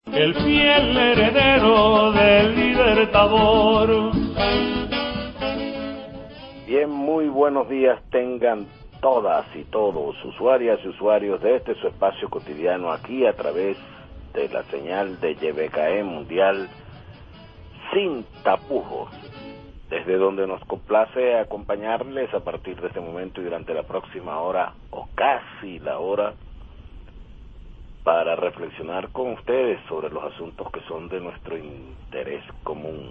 el fiel heredero del Libertador. Bien, muy buenos días tengan todas y todos, usuarias y usuarios de este su espacio cotidiano aquí a través de la señal de YBKE Mundial sin tapujos, desde donde nos complace acompañarles a partir de este momento y durante la próxima hora o casi la hora para reflexionar con ustedes sobre los asuntos que son de nuestro interés común.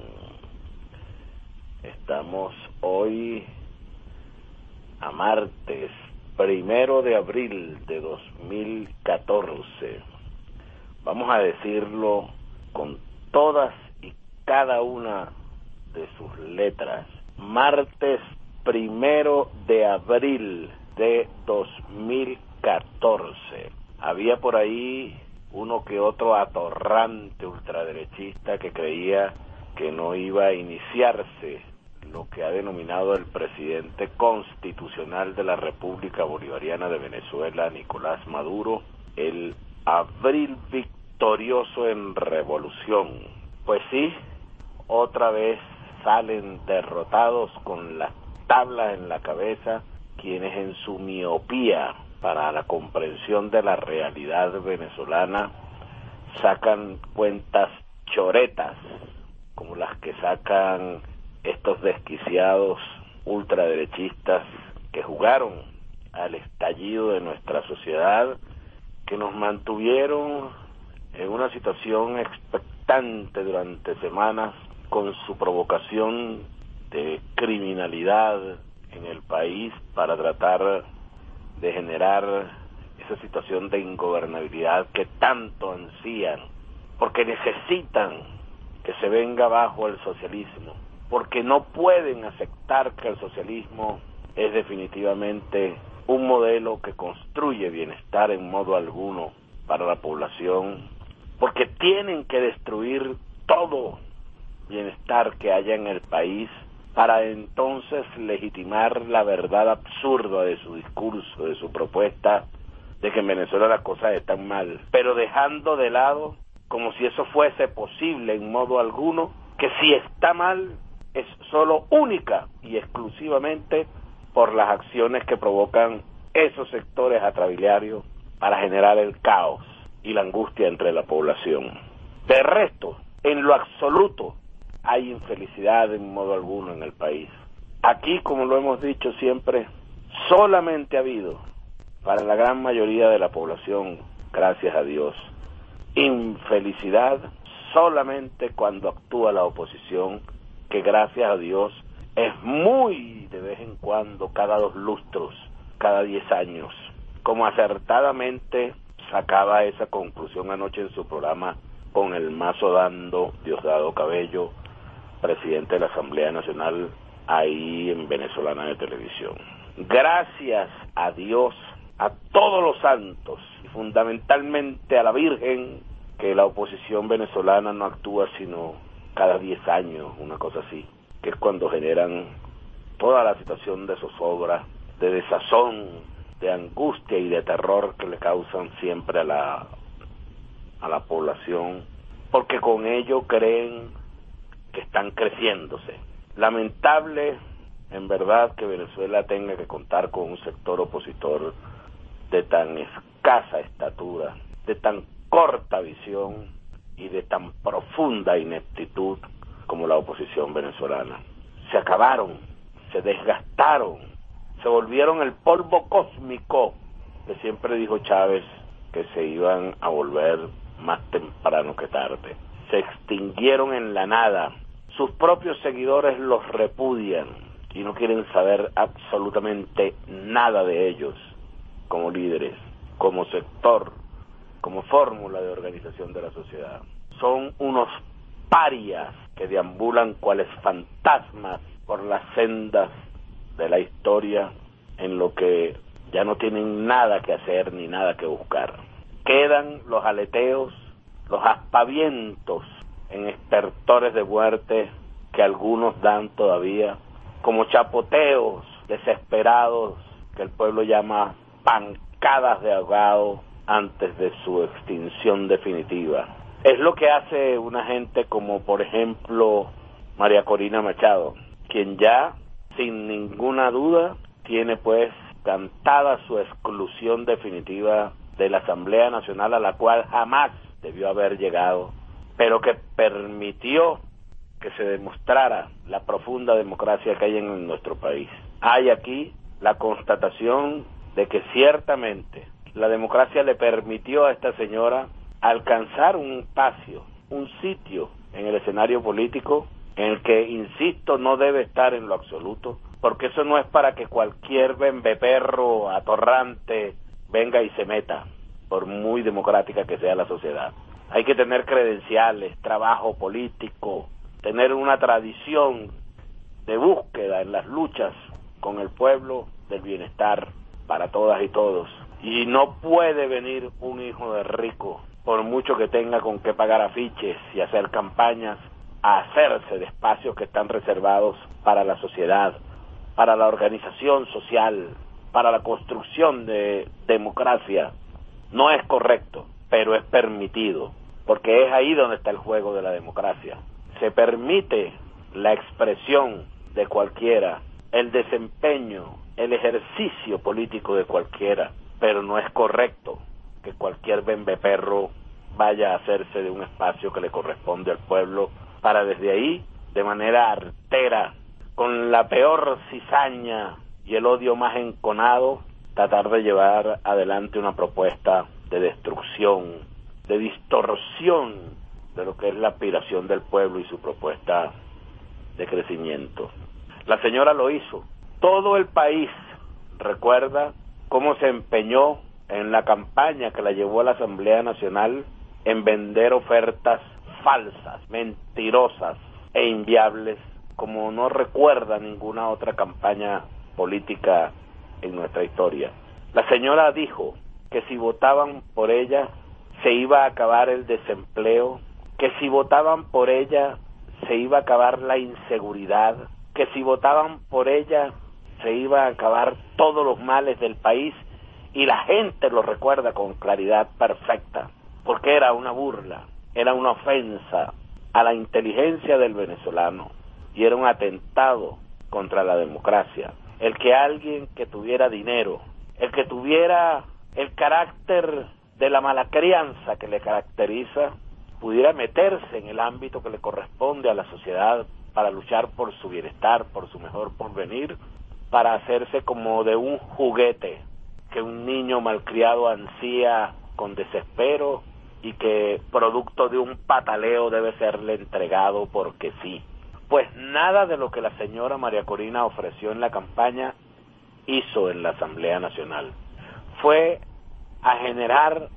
Estamos hoy a martes 1 de abril de 2014. Vamos a decirlo con todas y cada una de sus letras. Martes 1 de abril de 2014. Había por ahí uno que otro atorrante ultraderechista que creía que no iba a iniciarse lo que ha denominado el presidente constitucional de la República Bolivariana de Venezuela, Nicolás Maduro, el abril victorioso en revolución. Pues sí, otra vez salen derrotados con las tablas en la cabeza quienes en su miopía para la comprensión de la realidad venezolana sacan cuentas choretas como las que sacan estos desquiciados ultraderechistas que jugaron al estallido de nuestra sociedad, que nos mantuvieron en una situación expectante durante semanas con su provocación de criminalidad en el país para tratar de generar esa situación de ingobernabilidad que tanto ansían, porque necesitan que se venga abajo el socialismo, porque no pueden aceptar que el socialismo es definitivamente un modelo que construye bienestar en modo alguno para la población, porque tienen que destruir todo bienestar que haya en el país para entonces legitimar la verdad absurda de su discurso, de su propuesta, de que en Venezuela las cosas están mal, pero dejando de lado, como si eso fuese posible en modo alguno, que si está mal es solo única y exclusivamente por las acciones que provocan esos sectores atrabiliarios para generar el caos y la angustia entre la población. De resto, en lo absoluto, hay infelicidad en modo alguno en el país. Aquí, como lo hemos dicho siempre, solamente ha habido, para la gran mayoría de la población, gracias a Dios, infelicidad solamente cuando actúa la oposición, que gracias a Dios es muy de vez en cuando, cada 2 lustros, cada 10 años, como acertadamente sacaba esa conclusión anoche en su programa con el mazo dando Diosdado Cabello, presidente de la Asamblea Nacional, ahí en Venezolana de Televisión. Gracias a Dios, a todos los santos y fundamentalmente a la Virgen, que la oposición venezolana no actúa sino cada 10 años, una cosa así, que es cuando generan toda la situación de zozobra, de desazón, de angustia y de terror que le causan siempre a la población, porque con ello creen que están creciéndose. Lamentable, en verdad, que Venezuela tenga que contar con un sector opositor de tan escasa estatura, de tan corta visión y de tan profunda ineptitud como la oposición venezolana. Se acabaron, se desgastaron, se volvieron el polvo cósmico que siempre dijo Chávez que se iban a volver más temprano que tarde. Se extinguieron en la nada. Sus propios seguidores los repudian y no quieren saber absolutamente nada de ellos como líderes, como sector, como fórmula de organización de la sociedad. Son unos parias que deambulan cuales fantasmas por las sendas de la historia, en lo que ya no tienen nada que hacer ni nada que buscar. Quedan los aleteos, los aspavientos en estertores de muerte que algunos dan todavía, como chapoteos desesperados que el pueblo llama pancadas de ahogado antes de su extinción definitiva. Es lo que hace una gente como, por ejemplo, María Corina Machado, quien ya, sin ninguna duda, tiene pues cantada su exclusión definitiva de la Asamblea Nacional, a la cual jamás debió haber llegado, pero que permitió que se demostrara la profunda democracia que hay en nuestro país. Hay aquí la constatación de que ciertamente la democracia le permitió a esta señora alcanzar un espacio, un sitio en el escenario político en el que, insisto, no debe estar en lo absoluto, porque eso no es para que cualquier bembeperro atorrante venga y se meta, por muy democrática que sea la sociedad. Hay que tener credenciales, trabajo político, tener una tradición de búsqueda en las luchas con el pueblo del bienestar para todas y todos. Y no puede venir un hijo de rico, por mucho que tenga con qué pagar afiches y hacer campañas, a hacerse de espacios que están reservados para la sociedad, para la organización social, para la construcción de democracia. No es correcto, pero es permitido, porque es ahí donde está el juego de la democracia. Se permite la expresión de cualquiera, el desempeño, el ejercicio político de cualquiera, pero no es correcto que cualquier bembeperro vaya a hacerse de un espacio que le corresponde al pueblo para desde ahí, de manera artera, con la peor cizaña y el odio más enconado, tratar de llevar adelante una propuesta de destrucción, de distorsión de lo que es la aspiración del pueblo y su propuesta de crecimiento. La señora lo hizo. Todo el país recuerda cómo se empeñó en la campaña que la llevó a la Asamblea Nacional en vender ofertas falsas, mentirosas e inviables, como no recuerda ninguna otra campaña política en nuestra historia. La señora dijo que si votaban por ella se iba a acabar el desempleo, que si votaban por ella se iba a acabar la inseguridad, que si votaban por ella se iba a acabar todos los males del país, y la gente lo recuerda con claridad perfecta, porque era una burla, era una ofensa a la inteligencia del venezolano y era un atentado contra la democracia. El que alguien que tuviera dinero, el que tuviera el carácter de la mala crianza que le caracteriza, pudiera meterse en el ámbito que le corresponde a la sociedad para luchar por su bienestar, por su mejor porvenir, para hacerse como de un juguete que un niño malcriado ansía con desespero y que, producto de un pataleo, debe serle entregado porque sí. Pues nada de lo que la señora María Corina ofreció en la campaña hizo en la Asamblea Nacional. Fue a generar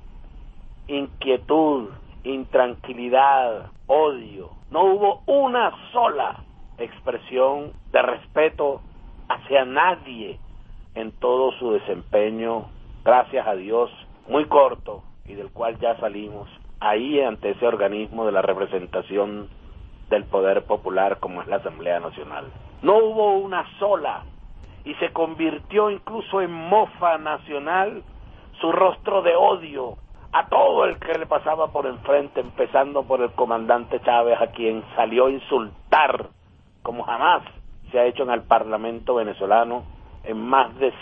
inquietud, intranquilidad, odio. No hubo una sola expresión de respeto hacia nadie en todo su desempeño, gracias a Dios, muy corto, y del cual ya salimos ahí ante ese organismo de la representación del poder popular como es la Asamblea Nacional. No hubo una sola, y se convirtió incluso en mofa nacional su rostro de odio a todo el que le pasaba por enfrente, empezando por el comandante Chávez, a quien salió a insultar como jamás se ha hecho en el Parlamento venezolano en más de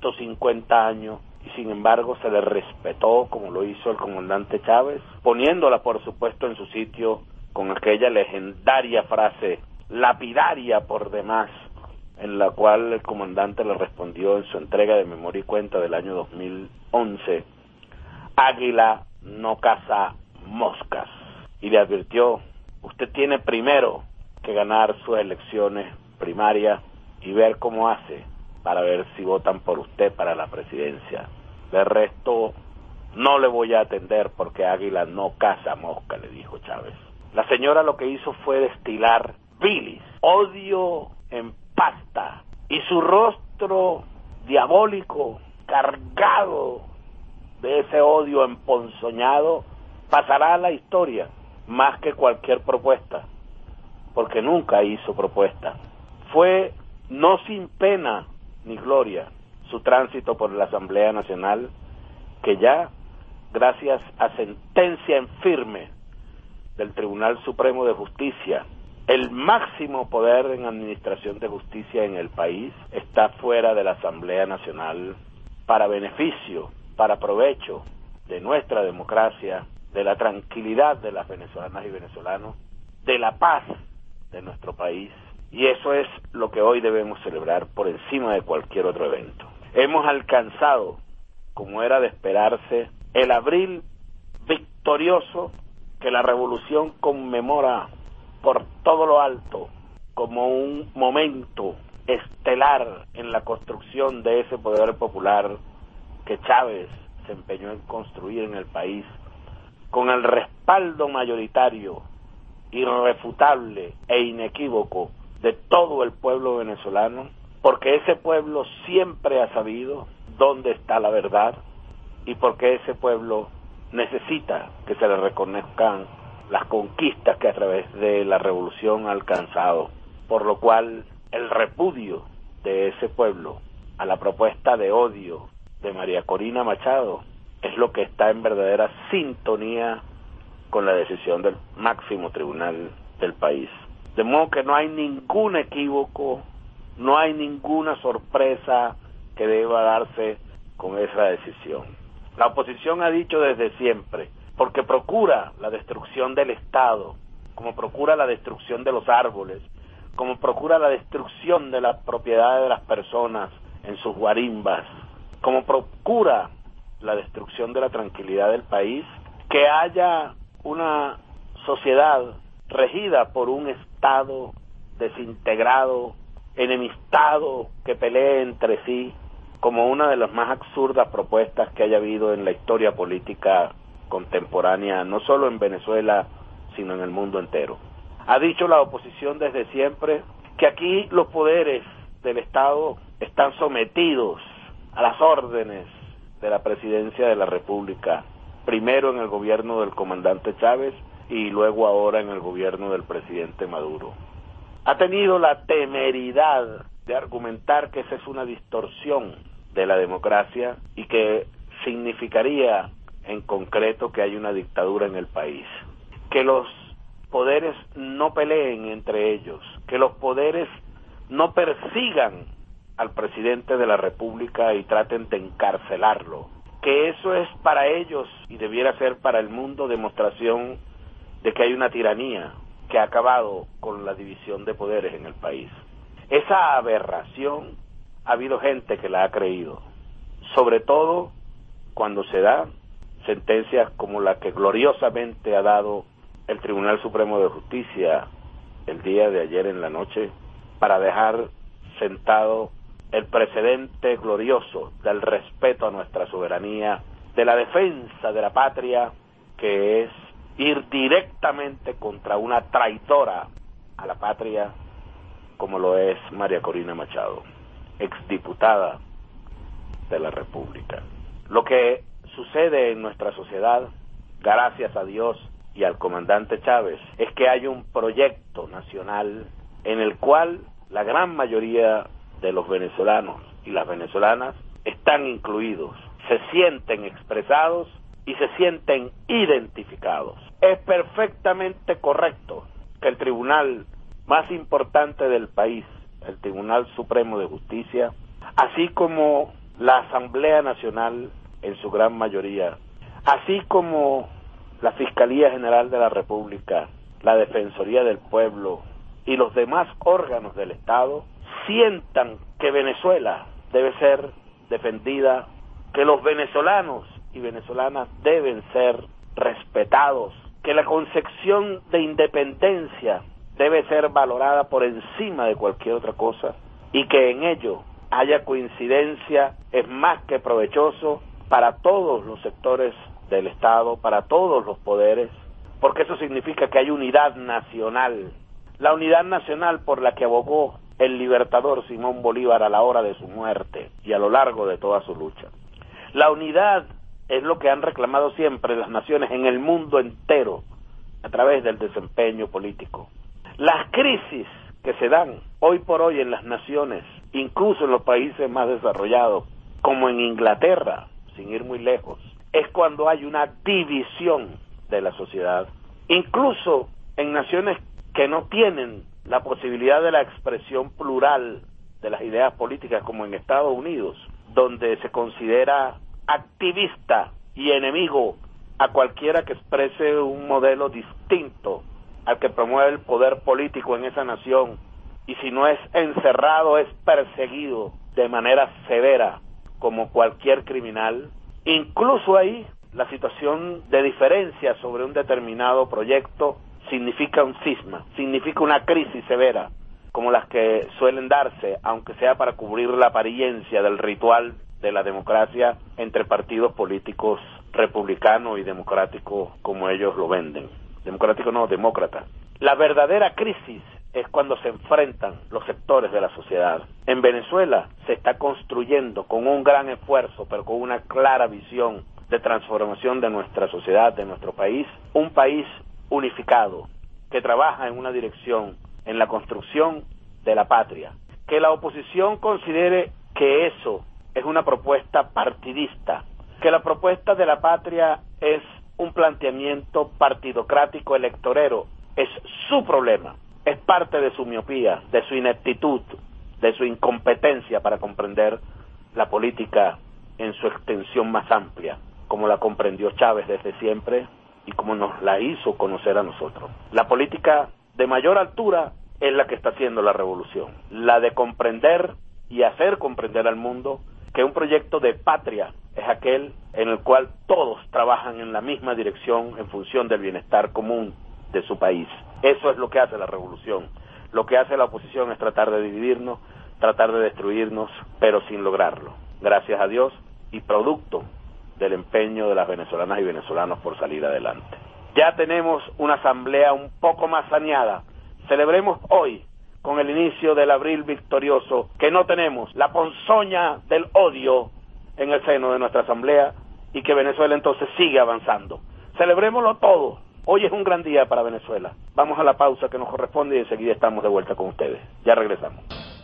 150 años, y sin embargo se le respetó como lo hizo el comandante Chávez, poniéndola por supuesto en su sitio con aquella legendaria frase, lapidaria por demás, en la cual el comandante le respondió en su entrega de memoria y cuenta del año 2011, águila no caza moscas, y le advirtió, usted tiene primero que ganar sus elecciones primarias y ver cómo hace para ver si votan por usted para la presidencia. De resto, no le voy a atender porque águila no caza mosca, le dijo Chávez. La señora lo que hizo fue destilar bilis, odio en pasta, y su rostro diabólico, cargado de ese odio emponzoñado, pasará a la historia más que cualquier propuesta, porque nunca hizo propuesta. Fue no sin pena ni gloria su tránsito por la Asamblea Nacional, que ya, gracias a sentencia en firme del Tribunal Supremo de Justicia, el máximo poder en administración de justicia en el país, está fuera de la Asamblea Nacional para beneficio, para provecho de nuestra democracia, de la tranquilidad de las venezolanas y venezolanos, de la paz de nuestro país. Y eso es lo que hoy debemos celebrar por encima de cualquier otro evento. Hemos alcanzado, como era de esperarse, el abril victorioso que la revolución conmemora por todo lo alto como un momento estelar en la construcción de ese poder popular que Chávez se empeñó en construir en el país, con el respaldo mayoritario, irrefutable e inequívoco de todo el pueblo venezolano, porque ese pueblo siempre ha sabido dónde está la verdad y porque ese pueblo necesita que se le reconozcan las conquistas que a través de la revolución ha alcanzado, por lo cual el repudio de ese pueblo a la propuesta de odio de María Corina Machado es lo que está en verdadera sintonía con la decisión del máximo tribunal del país. De modo que no hay ningún equívoco, no hay ninguna sorpresa que deba darse con esa decisión. La oposición ha dicho desde siempre, porque procura la destrucción del Estado, como procura la destrucción de los árboles, como procura la destrucción de las propiedades de las personas en sus guarimbas, como procura la destrucción de la tranquilidad del país, que haya una sociedad regida por un Estado desintegrado, enemistado, que pelee entre sí, como una de las más absurdas propuestas que haya habido en la historia política contemporánea, no solo en Venezuela, sino en el mundo entero. Ha dicho la oposición desde siempre que aquí los poderes del Estado están sometidos a las órdenes de la Presidencia de la República, primero en el gobierno del comandante Chávez y luego ahora en el gobierno del presidente Maduro. Ha tenido la temeridad de argumentar que esa es una distorsión de la democracia y que significaría en concreto que hay una dictadura en el país, que los poderes no peleen entre ellos, que los poderes no persigan al presidente de la República y traten de encarcelarlo, que eso es para ellos y debiera ser para el mundo demostración de que hay una tiranía que ha acabado con la división de poderes en el país. Esa aberración ha habido gente que la ha creído, sobre todo cuando se da sentencias como la que gloriosamente ha dado el Tribunal Supremo de Justicia el día de ayer en la noche, para dejar sentado el precedente glorioso del respeto a nuestra soberanía, de la defensa de la patria, que es ir directamente contra una traidora a la patria, como lo es María Corina Machado, exdiputada de la República. Lo que sucede en nuestra sociedad, gracias a Dios y al comandante Chávez, es que hay un proyecto nacional en el cual la gran mayoría de los venezolanos y las venezolanas están incluidos, se sienten expresados y se sienten identificados. Es perfectamente correcto que el tribunal más importante del país, el Tribunal Supremo de Justicia, así como la Asamblea Nacional en su gran mayoría, así como la Fiscalía General de la República, la Defensoría del Pueblo y los demás órganos del Estado, sientan que Venezuela debe ser defendida, que los venezolanos y venezolanas deben ser respetados, que la concepción de independencia debe ser valorada por encima de cualquier otra cosa y que en ello haya coincidencia es más que provechoso para todos los sectores del Estado, para todos los poderes, porque eso significa que hay unidad nacional, la unidad nacional por la que abogó el libertador Simón Bolívar a la hora de su muerte y a lo largo de toda su lucha. La unidad es lo que han reclamado siempre las naciones en el mundo entero a través del desempeño político. Las crisis que se dan hoy por hoy en las naciones, incluso en los países más desarrollados, como en Inglaterra, sin ir muy lejos, es cuando hay una división de la sociedad. incluso en naciones que no tienen la posibilidad de la expresión plural de las ideas políticas, como en Estados Unidos, donde se considera activista y enemigo a cualquiera que exprese un modelo distinto al que promueve el poder político en esa nación, y si no es encerrado, es perseguido de manera severa como cualquier criminal. Incluso ahí, la situación de diferencia sobre un determinado proyecto significa un cisma, significa una crisis severa, como las que suelen darse, aunque sea para cubrir la apariencia del ritual de la democracia entre partidos políticos republicanos y democráticos, como ellos lo venden. Democrático no, demócrata. La verdadera crisis es cuando se enfrentan los sectores de la sociedad. En Venezuela se está construyendo con un gran esfuerzo, pero con una clara visión de transformación de nuestra sociedad, de nuestro país, un país unificado, que trabaja en una dirección, en la construcción de la patria. Que la oposición considere que eso es una propuesta partidista, que la propuesta de la patria es un planteamiento partidocrático electorero, es su problema, es parte de su miopía, de su ineptitud, de su incompetencia para comprender la política en su extensión más amplia, como la comprendió Chávez desde siempre y como nos la hizo conocer a nosotros. La política de mayor altura es la que está haciendo la revolución, la de comprender y hacer comprender al mundo que un proyecto de patria es aquel en el cual todos trabajan en la misma dirección en función del bienestar común de su país. Eso es lo que hace la revolución. Lo que hace la oposición es tratar de dividirnos, tratar de destruirnos, pero sin lograrlo. Gracias a Dios y producto del empeño de las venezolanas y venezolanos por salir adelante. Ya tenemos una asamblea un poco más saneada. Celebremos hoy, con el inicio del abril victorioso, que no tenemos la ponzoña del odio en el seno de nuestra asamblea y que Venezuela entonces sigue avanzando. Celebrémoslo todo. Hoy es un gran día para Venezuela. Vamos a la pausa que nos corresponde y enseguida estamos de vuelta con ustedes. Ya regresamos.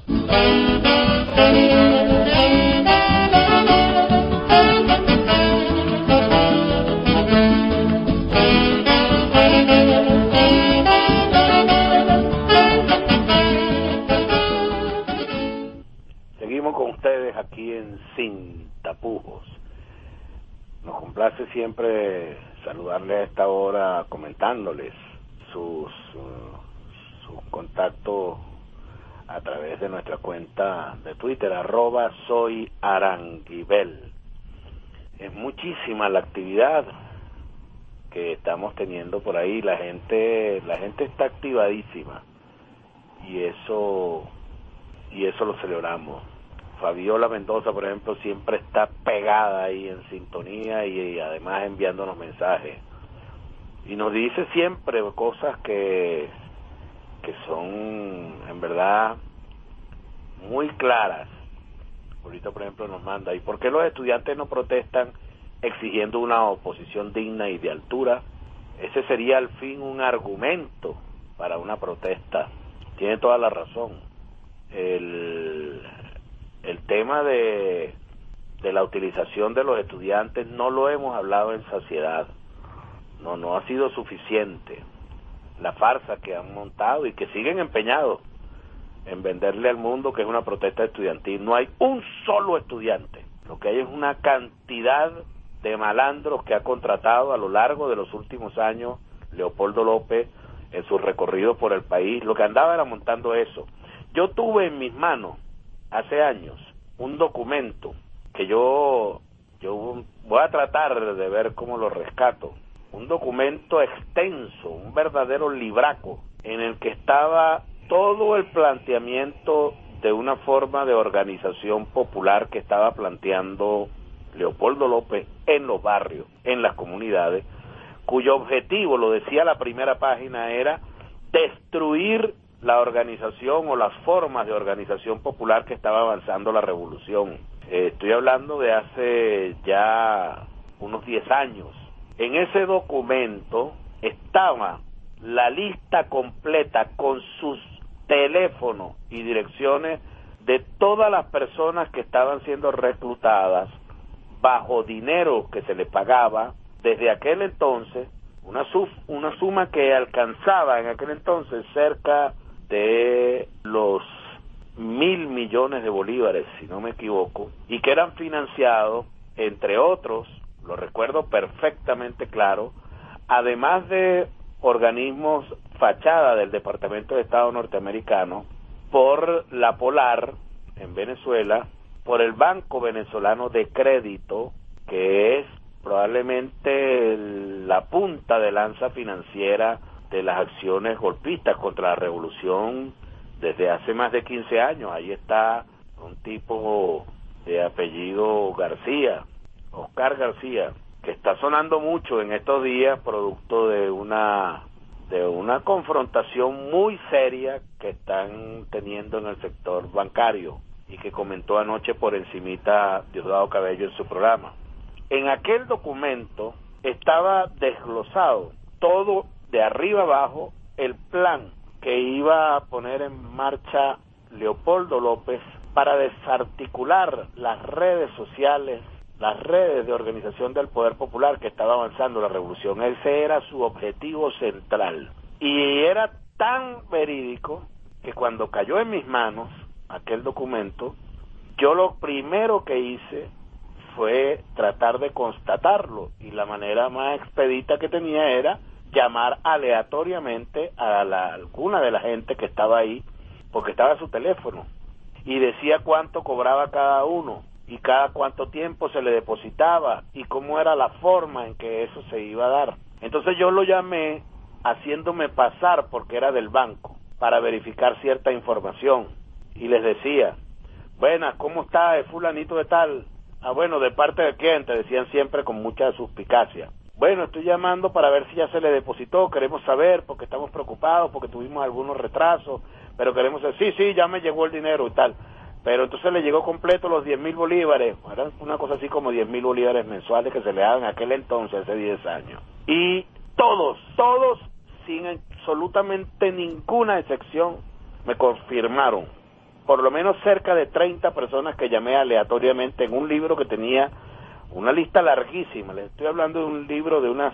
Seguimos con ustedes aquí en Sin Tapujos. Nos complace siempre saludarles a esta hora comentándoles sus contactos a través de nuestra cuenta de Twitter, @soyaranguibel. Es muchísima la actividad que estamos teniendo por ahí, la gente está activadísima y eso lo celebramos. Fabiola Mendoza, por ejemplo, siempre está pegada ahí en sintonía y además enviándonos mensajes. Y nos dice siempre cosas que son, en verdad, muy claras. Ahorita, por ejemplo, nos manda, ¿y por qué los estudiantes no protestan exigiendo una oposición digna y de altura? Ese sería al fin un argumento para una protesta. Tiene toda la razón. El tema de la utilización de los estudiantes no lo hemos hablado en saciedad. No ha sido suficiente. La farsa que han montado y que siguen empeñados en venderle al mundo que es una protesta estudiantil. No hay un solo estudiante. Lo que hay es una cantidad de malandros que ha contratado a lo largo de los últimos años Leopoldo López en su recorrido por el país. Lo que andaba era montando eso. Yo tuve en mis manos hace años un documento que yo voy a tratar de ver cómo lo rescato, un documento extenso, un verdadero libraco en el que estaba todo el planteamiento de una forma de organización popular que estaba planteando Leopoldo López en los barrios, en las comunidades, cuyo objetivo, lo decía la primera página, era destruir la organización o las formas de organización popular que estaba avanzando la revolución. Estoy hablando de hace ya unos 10 años. En ese documento estaba la lista completa con sus teléfonos y direcciones de todas las personas que estaban siendo reclutadas bajo dinero que se les pagaba desde aquel entonces, una suma que alcanzaba en aquel entonces cerca de los 1.000 millones de bolívares, si no me equivoco, y que eran financiados, entre otros, lo recuerdo perfectamente claro, además de organismos fachada del Departamento de Estado norteamericano, por la Polar en Venezuela, por el Banco Venezolano de Crédito, que es probablemente la punta de lanza financiera de las acciones golpistas contra la revolución desde hace más de 15 años. Ahí está un tipo de apellido García, Oscar García, que está sonando mucho en estos días producto de una confrontación muy seria que están teniendo en el sector bancario y que comentó anoche por encimita Diosdado Cabello en su programa. En aquel documento estaba desglosado todo de arriba abajo el plan que iba a poner en marcha Leopoldo López para desarticular las redes sociales, las redes de organización del poder popular que estaba avanzando la revolución. Ese era su objetivo central. Y era tan verídico que cuando cayó en mis manos aquel documento, yo lo primero que hice fue tratar de constatarlo, y la manera más expedita que tenía era llamar aleatoriamente a alguna de la gente que estaba ahí, porque estaba su teléfono, y decía cuánto cobraba cada uno, y cada cuánto tiempo se le depositaba, y cómo era la forma en que eso se iba a dar. Entonces yo lo llamé haciéndome pasar porque era del banco, para verificar cierta información, y les decía, buenas, ¿cómo está el fulanito de tal? Ah, bueno, ¿de parte de quién? Te decían siempre con mucha suspicacia. Bueno, estoy llamando para ver si ya se le depositó, queremos saber, porque estamos preocupados, porque tuvimos algunos retrasos, pero queremos saber, sí, ya me llegó el dinero y tal. Pero entonces le llegó completo los 10.000 bolívares, era una cosa así como 10.000 bolívares mensuales que se le daban en aquel entonces, hace 10 años. Y todos, sin absolutamente ninguna excepción, me confirmaron. Por lo menos cerca de 30 personas que llamé aleatoriamente en un libro que tenía una lista larguísima. Les estoy hablando de un libro de unas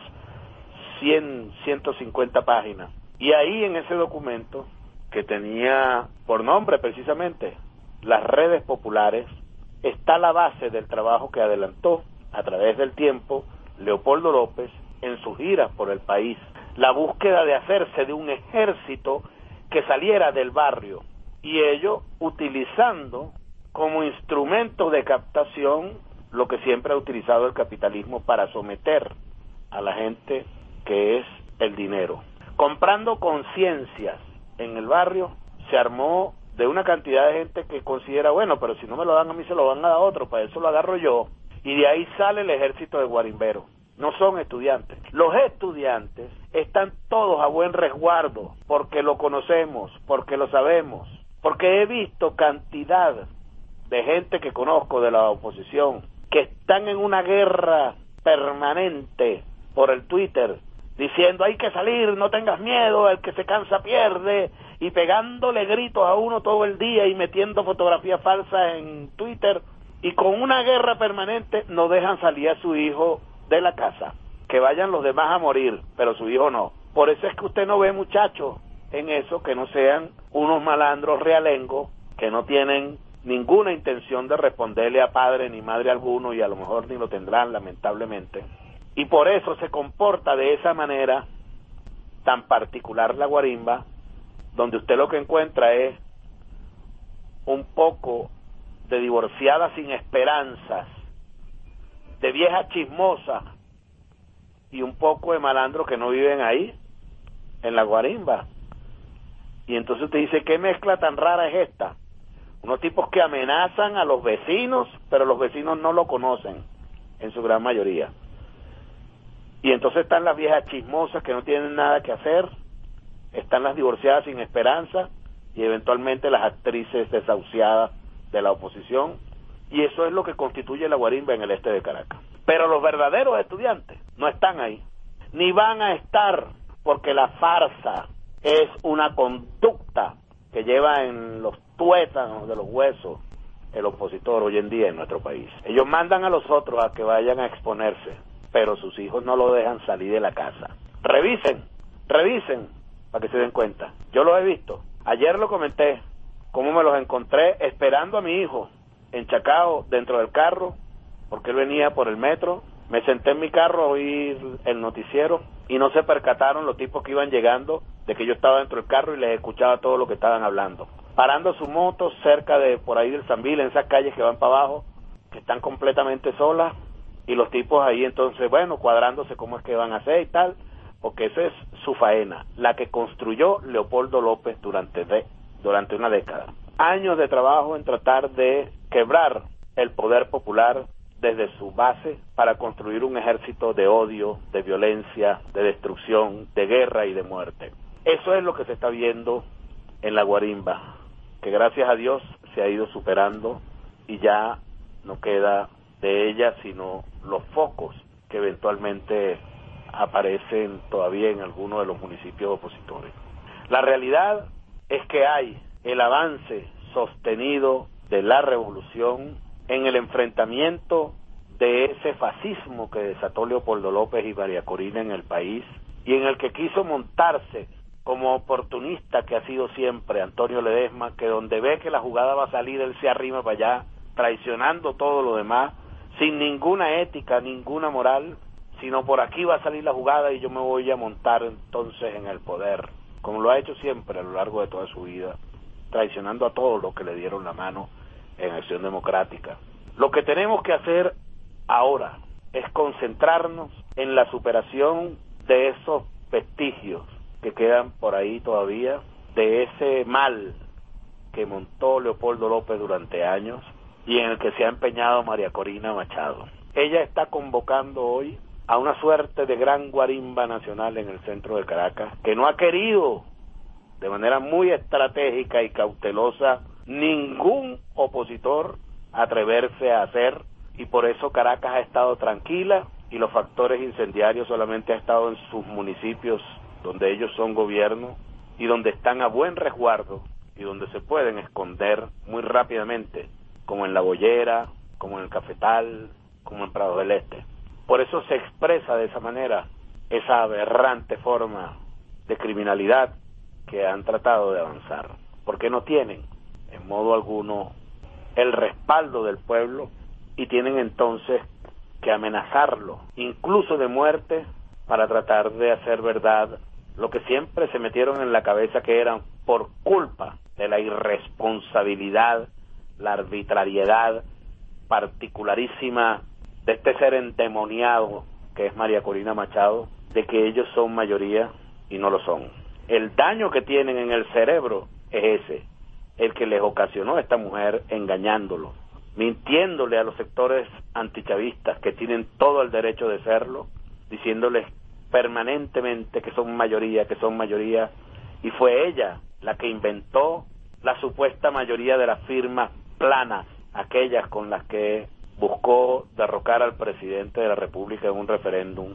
150 páginas. Y ahí en ese documento, que tenía por nombre precisamente las redes populares, está la base del trabajo que adelantó a través del tiempo Leopoldo López en sus giras por el país. La búsqueda de hacerse de un ejército que saliera del barrio, y ello utilizando como instrumento de captación lo que siempre ha utilizado el capitalismo para someter a la gente, que es el dinero. Comprando conciencias en el barrio, se armó de una cantidad de gente que considera, bueno, pero si no me lo dan a mí, se lo van a dar a otro, para eso lo agarro yo. Y de ahí sale el ejército de guarimberos. No son estudiantes. Los estudiantes están todos a buen resguardo, porque lo conocemos, porque lo sabemos, porque he visto cantidad de gente que conozco de la oposición que están en una guerra permanente por el Twitter, diciendo hay que salir, no tengas miedo, el que se cansa pierde, y pegándole gritos a uno todo el día y metiendo fotografías falsas en Twitter, y con una guerra permanente no dejan salir a su hijo de la casa. Que vayan los demás a morir, pero su hijo no. Por eso es que usted no ve muchachos en eso que no sean unos malandros realengos que no tienen ninguna intención de responderle a padre ni madre alguno, y a lo mejor ni lo tendrán, lamentablemente. Y por eso se comporta de esa manera tan particular la guarimba, donde usted lo que encuentra es un poco de divorciadas sin esperanzas, de viejas chismosas, y un poco de malandros que no viven ahí, en la guarimba. Y entonces usted dice, ¿qué mezcla tan rara es esta? Unos tipos que amenazan a los vecinos, pero los vecinos no lo conocen, en su gran mayoría. Y entonces están las viejas chismosas que no tienen nada que hacer, están las divorciadas sin esperanza, y eventualmente las actrices desahuciadas de la oposición, y eso es lo que constituye la guarimba en el este de Caracas. Pero los verdaderos estudiantes no están ahí, ni van a estar, porque la farsa es una conducta que lleva en los tuétanos de los huesos el opositor hoy en día en nuestro país. Ellos mandan a los otros a que vayan a exponerse, pero sus hijos no lo dejan salir de la casa. Revisen, para que se den cuenta. Yo los he visto. Ayer lo comenté, cómo me los encontré esperando a mi hijo, enchacado dentro del carro, porque él venía por el metro. Me senté en mi carro a oír el noticiero y no se percataron los tipos que iban llegando de que yo estaba dentro del carro y les escuchaba todo lo que estaban hablando. Parando su moto cerca de por ahí del Sambil, en esas calles que van para abajo, que están completamente solas, y los tipos ahí entonces, bueno, cuadrándose cómo es que van a hacer y tal, porque esa es su faena, la que construyó Leopoldo López durante una década. Años de trabajo en tratar de quebrar el poder popular desde su base para construir un ejército de odio, de violencia, de destrucción, de guerra y de muerte. Eso es lo que se está viendo en la guarimba, que gracias a Dios se ha ido superando y ya no queda de ella sino los focos que eventualmente aparecen todavía en algunos de los municipios opositores. La realidad es que hay el avance sostenido de la revolución en el enfrentamiento de ese fascismo que desató Leopoldo López y María Corina en el país, y en el que quiso montarse como oportunista que ha sido siempre Antonio Ledesma, que donde ve que la jugada va a salir, él se arrima para allá, traicionando todo lo demás, sin ninguna ética, ninguna moral, sino por aquí va a salir la jugada y yo me voy a montar entonces en el poder, como lo ha hecho siempre a lo largo de toda su vida, traicionando a todos los que le dieron la mano en Acción Democrática. Lo que tenemos que hacer ahora es concentrarnos en la superación de esos vestigios que quedan por ahí todavía, de ese mal que montó Leopoldo López durante años y en el que se ha empeñado María Corina Machado. Ella está convocando hoy a una suerte de gran guarimba nacional en el centro de Caracas, que no ha querido, de manera muy estratégica y cautelosa, ningún opositor atreverse a hacer, y por eso Caracas ha estado tranquila y los factores incendiarios solamente han estado en sus municipios donde ellos son gobierno y donde están a buen resguardo y donde se pueden esconder muy rápidamente, como en La Boyera, como en el Cafetal, como en Prado del Este. Por eso se expresa de esa manera esa aberrante forma de criminalidad que han tratado de avanzar, porque no tienen en modo alguno el respaldo del pueblo y tienen entonces que amenazarlo, incluso de muerte, para tratar de hacer verdad lo que siempre se metieron en la cabeza que eran por culpa de la irresponsabilidad, la arbitrariedad particularísima de este ser endemoniado que es María Corina Machado, de que ellos son mayoría y no lo son. El daño que tienen en el cerebro es ese, el que les ocasionó a esta mujer engañándolo, mintiéndole a los sectores antichavistas que tienen todo el derecho de serlo, diciéndoles permanentemente que son mayoría, y fue ella la que inventó la supuesta mayoría de las firmas planas, aquellas con las que buscó derrocar al presidente de la República en un referéndum.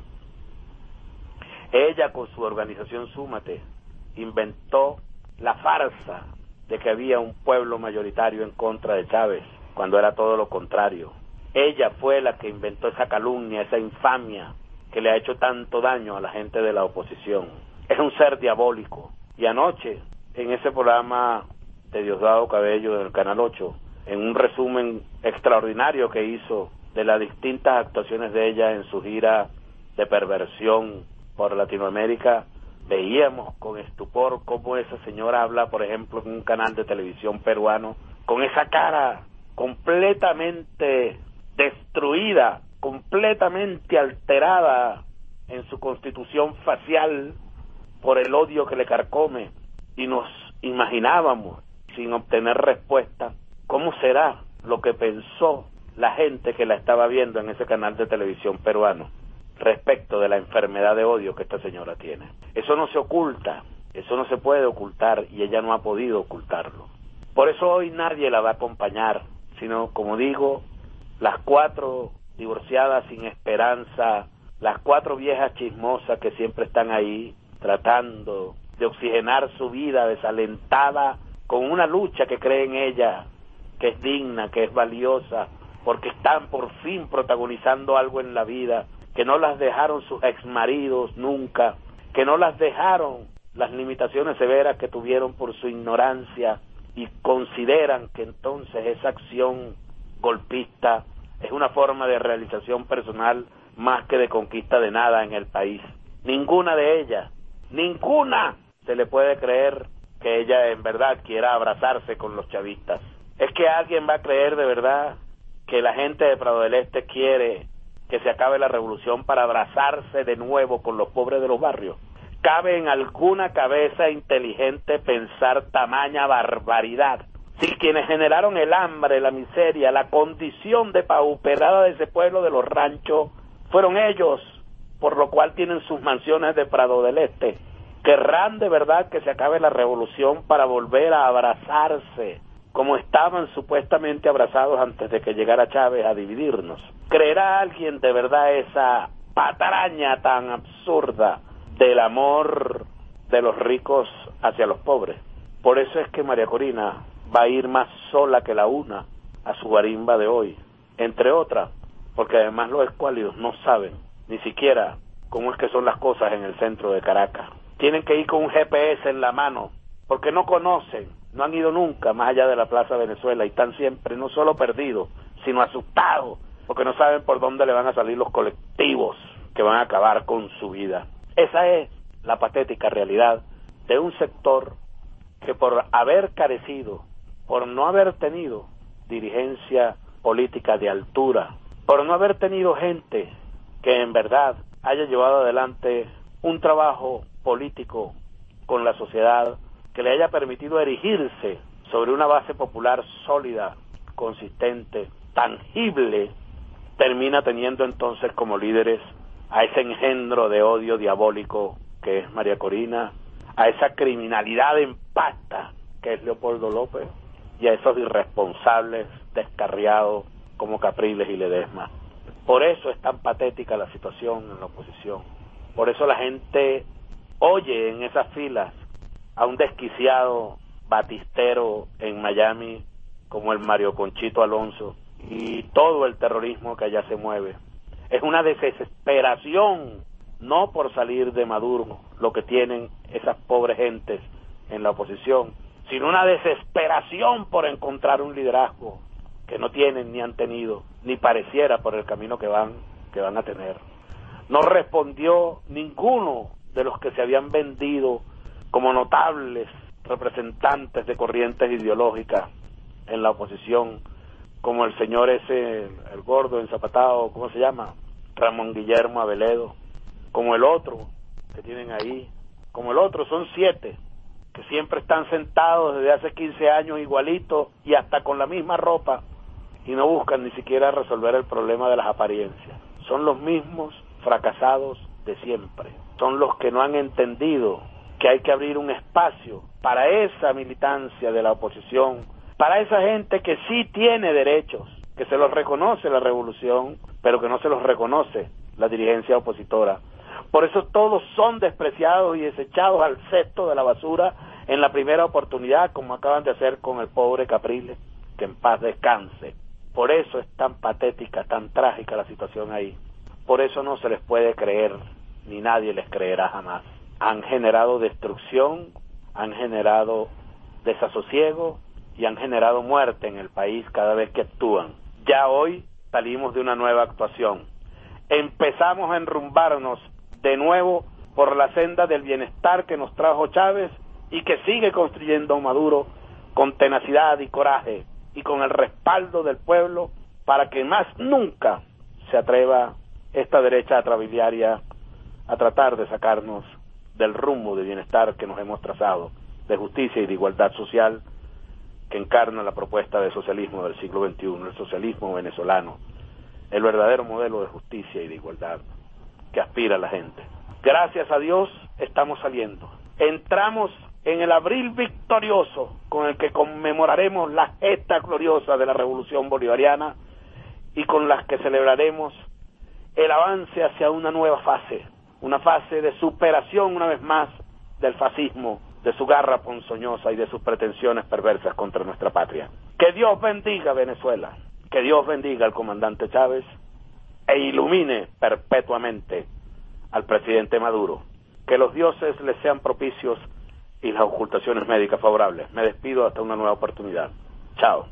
Ella, con su organización Súmate, inventó la farsa de que había un pueblo mayoritario en contra de Chávez, cuando era todo lo contrario. Ella fue la que inventó esa calumnia, esa infamia que le ha hecho tanto daño a la gente de la oposición. Es un ser diabólico. Y anoche, en ese programa de Diosdado Cabello del Canal 8, en un resumen extraordinario que hizo de las distintas actuaciones de ella en su gira de perversión por Latinoamérica, veíamos con estupor cómo esa señora habla, por ejemplo, en un canal de televisión peruano, con esa cara completamente destruida, completamente alterada en su constitución facial por el odio que le carcome, y nos imaginábamos, sin obtener respuesta, cómo será lo que pensó la gente que la estaba viendo en ese canal de televisión peruano respecto de la enfermedad de odio que esta señora tiene. Eso no se oculta, eso no se puede ocultar, y ella no ha podido ocultarlo. Por eso hoy nadie la va a acompañar, sino, como digo, las 4 divorciadas sin esperanza, las 4 viejas chismosas que siempre están ahí tratando de oxigenar su vida desalentada con una lucha que cree en ella, que es digna, que es valiosa, porque están por fin protagonizando algo en la vida, que no las dejaron sus exmaridos nunca, que no las dejaron las limitaciones severas que tuvieron por su ignorancia y consideran que entonces esa acción golpista es una forma de realización personal más que de conquista de nada en el país. Ninguna de ellas, ninguna se le puede creer que ella en verdad quiera abrazarse con los chavistas. ¿Es que alguien va a creer de verdad que la gente de Prado del Este quiere que se acabe la revolución para abrazarse de nuevo con los pobres de los barrios? ¿Cabe en alguna cabeza inteligente pensar tamaña barbaridad? Si quienes generaron el hambre, la miseria, la condición depauperada de ese pueblo de los ranchos fueron ellos, por lo cual tienen sus mansiones de Prado del Este, querrán de verdad que se acabe la revolución para volver a abrazarse como estaban supuestamente abrazados antes de que llegara Chávez a dividirnos. ¿Creerá alguien de verdad esa pataraña tan absurda del amor de los ricos hacia los pobres? Por eso es que María Corina va a ir más sola que la una a su guarimba de hoy, entre otras, porque además los escuálidos no saben ni siquiera cómo es que son las cosas en el centro de Caracas. Tienen que ir con un GPS en la mano, porque no conocen, no han ido nunca más allá de la Plaza Venezuela y están siempre no solo perdidos, sino asustados, porque no saben por dónde le van a salir los colectivos que van a acabar con su vida. Esa es la patética realidad de un sector que por haber carecido, por no haber tenido dirigencia política de altura, por no haber tenido gente que en verdad haya llevado adelante un trabajo político con la sociedad que le haya permitido erigirse sobre una base popular sólida, consistente, tangible, termina teniendo entonces como líderes a ese engendro de odio diabólico que es María Corina, a esa criminalidad en pasta que es Leopoldo López y a esos irresponsables descarriados como Capriles y Ledesma. Por eso es tan patética la situación en la oposición. Por eso la gente oye en esas filas a un desquiciado batistero en Miami como el Mario Conchito Alonso y todo el terrorismo que allá se mueve. Es una desesperación, no por salir de Maduro, lo que tienen esas pobres gentes en la oposición, sino una desesperación por encontrar un liderazgo que no tienen ni han tenido, ni pareciera por el camino que van a tener. No respondió ninguno de los que se habían vendido como notables representantes de corrientes ideológicas en la oposición, como el señor ese, el gordo enzapatado, ¿cómo se llama? Ramón Guillermo Aveledo, como el otro que tienen ahí, como el otro, son 7, que siempre están sentados desde hace 15 años igualitos y hasta con la misma ropa, y no buscan ni siquiera resolver el problema de las apariencias. Son los mismos fracasados de siempre, son los que no han entendido que hay que abrir un espacio para esa militancia de la oposición, para esa gente que sí tiene derechos, que se los reconoce la revolución, pero que no se los reconoce la dirigencia opositora. Por eso todos son despreciados y desechados al cesto de la basura en la primera oportunidad, como acaban de hacer con el pobre Capriles, que en paz descanse. Por eso es tan patética, tan trágica la situación ahí. Por eso no se les puede creer, ni nadie les creerá jamás. Han generado destrucción, han generado desasosiego y han generado muerte en el país cada vez que actúan. Ya hoy salimos de una nueva actuación. Empezamos a enrumbarnos de nuevo por la senda del bienestar que nos trajo Chávez y que sigue construyendo Maduro con tenacidad y coraje y con el respaldo del pueblo para que más nunca se atreva esta derecha atrabiliaria a tratar de sacarnos del rumbo de bienestar que nos hemos trazado, de justicia y de igualdad social que encarna la propuesta de socialismo del siglo XXI, el socialismo venezolano, el verdadero modelo de justicia y de igualdad que aspira a la gente. Gracias a Dios estamos saliendo. Entramos en el abril victorioso con el que conmemoraremos la gesta gloriosa de la revolución bolivariana y con las que celebraremos el avance hacia una nueva fase, una fase de superación una vez más del fascismo, de su garra ponzoñosa y de sus pretensiones perversas contra nuestra patria. Que Dios bendiga Venezuela, que Dios bendiga al comandante Chávez e ilumine perpetuamente al presidente Maduro. Que los dioses les sean propicios y las ocultaciones médicas favorables. Me despido hasta una nueva oportunidad. Chao.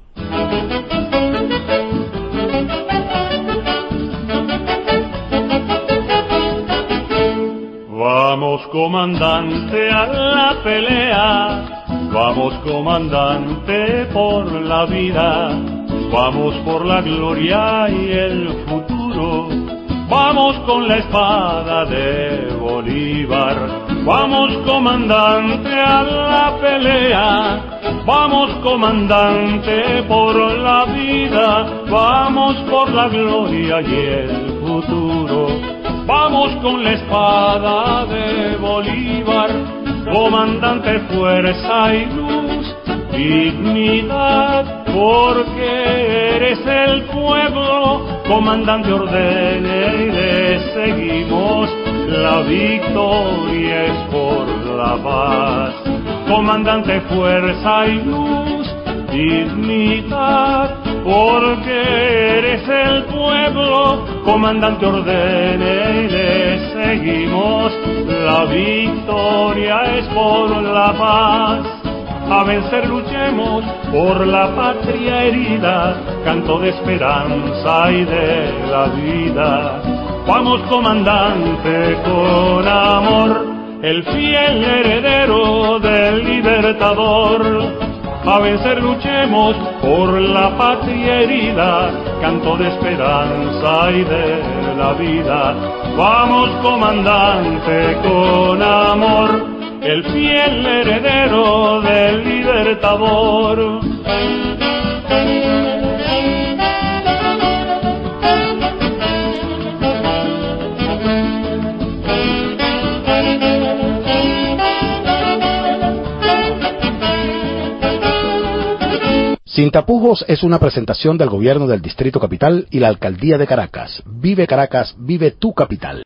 Vamos, comandante, a la pelea. Vamos, comandante, por la vida. Vamos por la gloria y el futuro. Vamos con la espada de Bolívar. Vamos, comandante, a la pelea. Vamos, comandante, por la vida. Vamos por la gloria y el futuro. Vamos con la espada de Bolívar. Comandante, fuerza y luz, dignidad, porque eres el pueblo. Comandante, ordene y le seguimos. La victoria es por la paz. Comandante, fuerza y luz, dignidad, porque eres el pueblo. Comandante, ordene y le seguimos. La victoria es por la paz. A vencer luchemos por la patria herida, canto de esperanza y de la vida. Vamos, comandante, con amor, el fiel heredero del Libertador. A vencer luchemos por la patria herida, canto de esperanza y de la vida. Vamos, comandante, con amor, el fiel heredero del Libertador. Sin tapujos es una presentación del Gobierno del Distrito Capital y la Alcaldía de Caracas. Vive Caracas, vive tu capital.